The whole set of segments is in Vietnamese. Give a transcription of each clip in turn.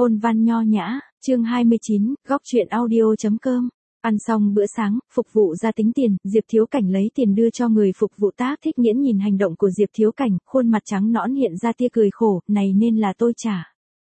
Ôn văn nho nhã, chương 29, góc truyện audio.com. Ăn xong bữa sáng, phục vụ ra tính tiền, Diệp Thiếu Cảnh lấy tiền đưa cho người phục vụ. Tác Thích Nghiễn nhìn hành động của Diệp Thiếu Cảnh, khuôn mặt trắng nõn hiện ra tia cười khổ, này nên là tôi trả.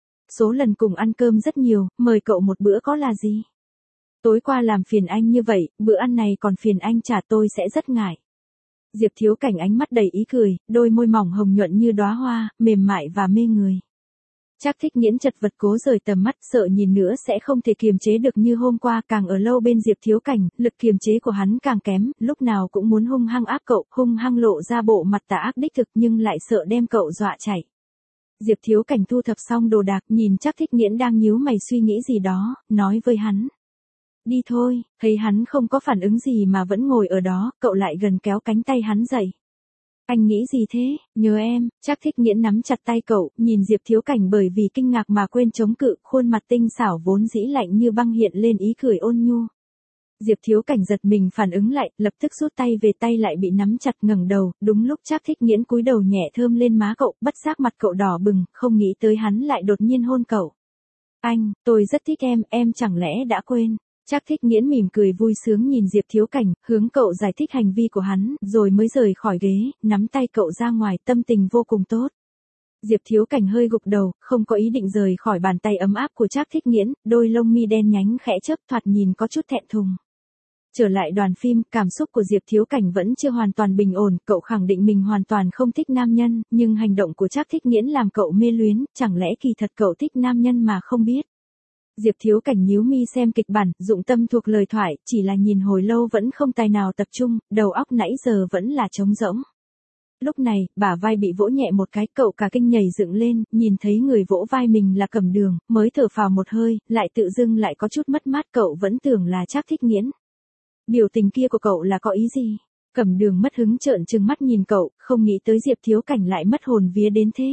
Số lần cùng ăn cơm rất nhiều, mời cậu một bữa có là gì? Tối qua làm phiền anh như vậy, bữa ăn này còn phiền anh trả tôi sẽ rất ngại. Diệp Thiếu Cảnh ánh mắt đầy ý cười, đôi môi mỏng hồng nhuận như đóa hoa, mềm mại và mê người. Trác Thích Nghiễn chật vật cố rời tầm mắt, sợ nhìn nữa sẽ không thể kiềm chế được như hôm qua. Càng ở lâu bên Diệp Thiếu Cảnh, lực kiềm chế của hắn càng kém, lúc nào cũng muốn hung hăng áp cậu, hung hăng lộ ra bộ mặt tà ác đích thực nhưng lại sợ đem cậu dọa chạy. Diệp Thiếu Cảnh thu thập xong đồ đạc, nhìn Trác Thích Nghiễn đang nhíu mày suy nghĩ gì đó, nói với hắn. Đi thôi, thấy hắn không có phản ứng gì mà vẫn ngồi ở đó, cậu lại gần kéo cánh tay hắn dậy. Anh nghĩ gì thế, nhớ em. Trác Thích Nghiễn nắm chặt tay cậu, nhìn Diệp Thiếu Cảnh bởi vì kinh ngạc mà quên chống cự, khuôn mặt tinh xảo vốn dĩ lạnh như băng hiện lên ý cười ôn nhu. Diệp Thiếu Cảnh giật mình phản ứng lại, lập tức rút tay về, tay lại bị nắm chặt. Ngẩng đầu, đúng lúc Trác Thích Nghiễn cúi đầu nhẹ thơm lên má cậu, bất giác mặt cậu đỏ bừng, không nghĩ tới hắn lại đột nhiên hôn cậu. Anh, tôi rất thích em chẳng lẽ đã quên? Trác Thích Nghiễn mỉm cười vui sướng nhìn Diệp Thiếu Cảnh, hướng cậu giải thích hành vi của hắn, rồi mới rời khỏi ghế, nắm tay cậu ra ngoài, tâm tình vô cùng tốt. Diệp Thiếu Cảnh hơi gục đầu, không có ý định rời khỏi bàn tay ấm áp của Trác Thích Nghiễn, đôi lông mi đen nhánh khẽ chớp, thoạt nhìn có chút thẹn thùng. Trở lại đoàn phim, cảm xúc của Diệp Thiếu Cảnh vẫn chưa hoàn toàn bình ổn, cậu khẳng định mình hoàn toàn không thích nam nhân, nhưng hành động của Trác Thích Nghiễn làm cậu mê luyến, chẳng lẽ kỳ thật cậu thích nam nhân mà không biết. Diệp Thiếu Cảnh nhíu mi xem kịch bản, dụng tâm thuộc lời thoại, chỉ là nhìn hồi lâu vẫn không tài nào tập trung, đầu óc nãy giờ vẫn là trống rỗng. Lúc này, bả vai bị vỗ nhẹ một cái, cậu cả kinh nhảy dựng lên, nhìn thấy người vỗ vai mình là Cẩm Đường, mới thở phào một hơi, lại tự dưng lại có chút mất mát, cậu vẫn tưởng là Trác Thích Nghiễn. Biểu tình kia của cậu là có ý gì? Cẩm Đường mất hứng trợn trừng mắt nhìn cậu, không nghĩ tới Diệp Thiếu Cảnh lại mất hồn vía đến thế.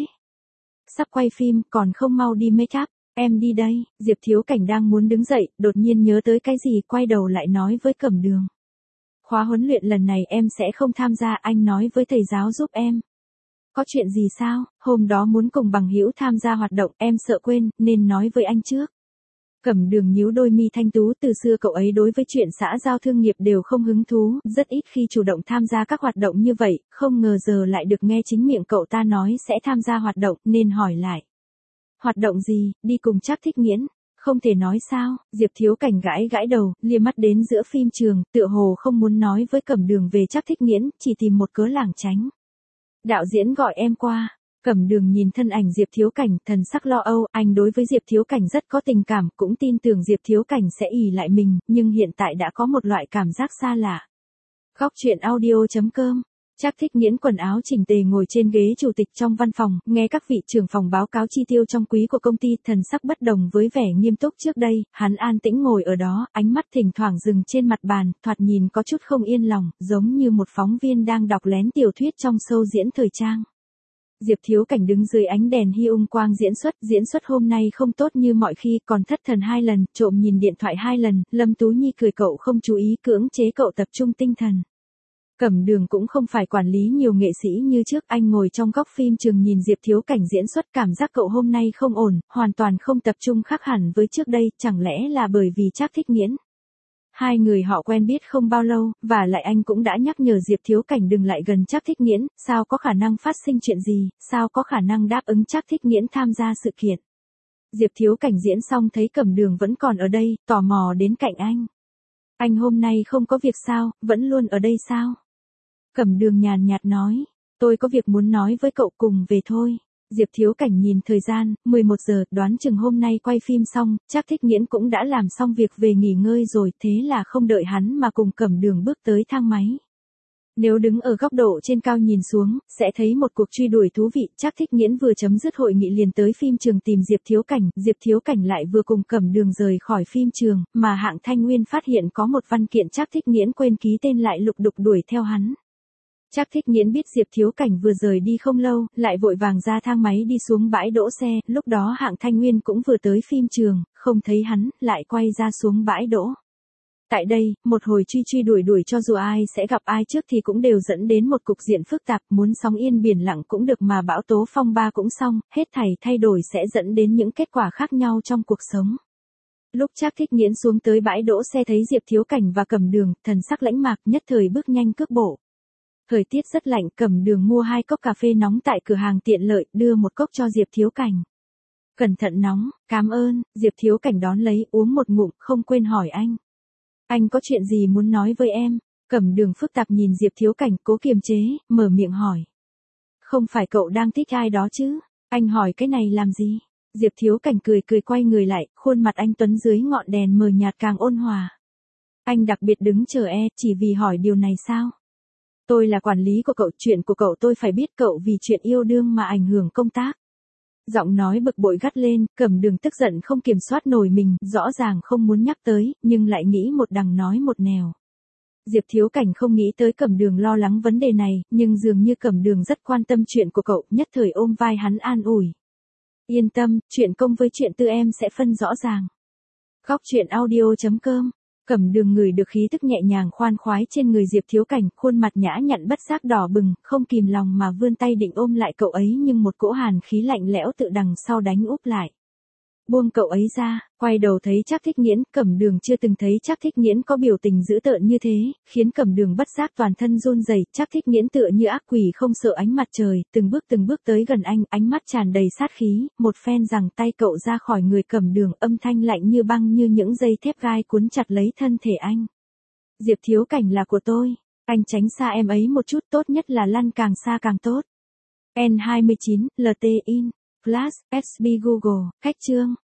Sắp quay phim, còn không mau đi make up. Em đi đây. Diệp Thiếu Cảnh đang muốn đứng dậy, đột nhiên nhớ tới cái gì, quay đầu lại nói với Cẩm Đường. Khóa huấn luyện lần này em sẽ không tham gia, anh nói với thầy giáo giúp em. Có chuyện gì sao? Hôm đó muốn cùng bằng hữu tham gia hoạt động, em sợ quên, nên nói với anh trước. Cẩm Đường nhíu đôi mi thanh tú, từ xưa cậu ấy đối với chuyện xã giao thương nghiệp đều không hứng thú, rất ít khi chủ động tham gia các hoạt động như vậy, không ngờ giờ lại được nghe chính miệng cậu ta nói sẽ tham gia hoạt động, nên hỏi lại. Hoạt động gì, đi cùng Trác Thích Nghiễn? Không thể nói sao? Diệp Thiếu Cảnh gãi gãi đầu, lia mắt đến giữa phim trường, tựa hồ không muốn nói với Cẩm Đường về Trác Thích Nghiễn, chỉ tìm một cớ lảng tránh. Đạo diễn gọi em qua. Cẩm Đường nhìn thân ảnh Diệp Thiếu Cảnh, thần sắc lo âu, anh đối với Diệp Thiếu Cảnh rất có tình cảm, cũng tin tưởng Diệp Thiếu Cảnh sẽ ỷ lại mình, nhưng hiện tại đã có một loại cảm giác xa lạ. Góc truyện audio.com. Trác Thích Nghiễn quần áo chỉnh tề ngồi trên ghế chủ tịch trong văn phòng, nghe các vị trưởng phòng báo cáo chi tiêu trong quý của công ty, thần sắc bất đồng với vẻ nghiêm túc trước đây, hắn an tĩnh ngồi ở đó, ánh mắt thỉnh thoảng dừng trên mặt bàn, thoạt nhìn có chút không yên lòng, giống như một phóng viên đang đọc lén tiểu thuyết trong show diễn thời trang. Diệp Thiếu Cảnh đứng dưới ánh đèn hy quang diễn xuất hôm nay không tốt như mọi khi, còn thất thần 2 lần, trộm nhìn điện thoại 2 lần, Lâm Tú Nhi cười cậu không chú ý, cưỡng chế cậu tập trung tinh thần. Cẩm Đường cũng không phải quản lý nhiều nghệ sĩ như trước, anh ngồi trong góc phim trường nhìn Diệp Thiếu Cảnh diễn xuất, cảm giác cậu hôm nay không ổn, hoàn toàn không tập trung, khác hẳn với trước đây, chẳng lẽ là bởi vì Trác Thích Nghiễn. Hai người họ quen biết không bao lâu, và lại anh cũng đã nhắc nhở Diệp Thiếu Cảnh đừng lại gần Trác Thích Nghiễn, sao có khả năng phát sinh chuyện gì, sao có khả năng đáp ứng Trác Thích Nghiễn tham gia sự kiện. Diệp Thiếu Cảnh diễn xong thấy Cẩm Đường vẫn còn ở đây, tò mò đến cạnh anh. Anh hôm nay không có việc sao, vẫn luôn ở đây sao? Cẩm Đường nhàn nhạt nói, tôi có việc muốn nói với cậu, cùng về thôi. Diệp Thiếu Cảnh nhìn thời gian, 11 giờ, đoán chừng hôm nay quay phim xong, Trác Thích Nghiễn cũng đã làm xong việc về nghỉ ngơi rồi, thế là không đợi hắn mà cùng Cẩm Đường bước tới thang máy. Nếu đứng ở góc độ trên cao nhìn xuống, sẽ thấy một cuộc truy đuổi thú vị, Trác Thích Nghiễn vừa chấm dứt hội nghị liền tới phim trường tìm Diệp Thiếu Cảnh lại vừa cùng Cẩm Đường rời khỏi phim trường, mà Hạng Thanh Nguyên phát hiện có một văn kiện Trác Thích Nghiễn quên ký tên lại lục đục đuổi theo hắn. Trác Thích Nghiễn biết Diệp Thiếu Cảnh vừa rời đi không lâu, lại vội vàng ra thang máy đi xuống bãi đỗ xe, lúc đó Hạng Thanh Nguyên cũng vừa tới phim trường, không thấy hắn, lại quay ra xuống bãi đỗ. Tại đây, một hồi truy truy đuổi đuổi cho dù ai sẽ gặp ai trước thì cũng đều dẫn đến một cục diện phức tạp, muốn sóng yên biển lặng cũng được mà bão tố phong ba cũng xong, hết thảy thay đổi sẽ dẫn đến những kết quả khác nhau trong cuộc sống. Lúc Trác Thích Nghiễn xuống tới bãi đỗ xe thấy Diệp Thiếu Cảnh và Cẩm Đường, thần sắc lãnh mạc, nhất thời bước nhanh cước bộ. Thời tiết rất lạnh, Cẩm Đường mua 2 cốc cà phê nóng tại cửa hàng tiện lợi, đưa một cốc cho Diệp Thiếu Cảnh. Cẩn thận nóng, cảm ơn, Diệp Thiếu Cảnh đón lấy, uống một ngụm, không quên hỏi anh. Anh có chuyện gì muốn nói với em? Cẩm Đường phức tạp nhìn Diệp Thiếu Cảnh, cố kiềm chế, mở miệng hỏi. Không phải cậu đang thích ai đó chứ? Anh hỏi cái này làm gì? Diệp Thiếu Cảnh cười cười quay người lại, khuôn mặt anh tuấn dưới ngọn đèn mờ nhạt càng ôn hòa. Anh đặc biệt đứng chờ chỉ vì hỏi điều này sao? Tôi là quản lý của cậu, chuyện của cậu tôi phải biết, cậu vì chuyện yêu đương mà ảnh hưởng công tác. Giọng nói bực bội gắt lên, Cẩm Đường tức giận không kiểm soát nổi mình, rõ ràng không muốn nhắc tới, nhưng lại nghĩ một đằng nói một nẻo. Diệp Thiếu Cảnh không nghĩ tới Cẩm Đường lo lắng vấn đề này, nhưng dường như Cẩm Đường rất quan tâm chuyện của cậu, nhất thời ôm vai hắn an ủi. Yên tâm, chuyện công với chuyện tư em sẽ phân rõ ràng. Góc truyện audio.com. Cẩm Đường ngửi được khí tức nhẹ nhàng khoan khoái trên người Diệp Thiếu Cảnh, khuôn mặt nhã nhặn bất giác đỏ bừng, không kìm lòng mà vươn tay định ôm lại cậu ấy, nhưng một cỗ hàn khí lạnh lẽo tự đằng sau đánh úp lại. Buông cậu ấy ra, quay đầu thấy Trác Thích Nghiễn, Cẩm Đường chưa từng thấy Trác Thích Nghiễn có biểu tình dữ tợn như thế, khiến Cẩm Đường bất giác toàn thân run rẩy. Trác Thích Nghiễn tựa như ác quỷ không sợ ánh mặt trời, từng bước tới gần anh, ánh mắt tràn đầy sát khí, một phen giằng tay cậu ra khỏi người Cẩm Đường, âm thanh lạnh như băng như những dây thép gai cuốn chặt lấy thân thể anh. Diệp Thiếu Cảnh là của tôi, anh tránh xa em ấy một chút, tốt nhất là lăn càng xa càng tốt. N29, LT in, Flash, SB Google, khách chương.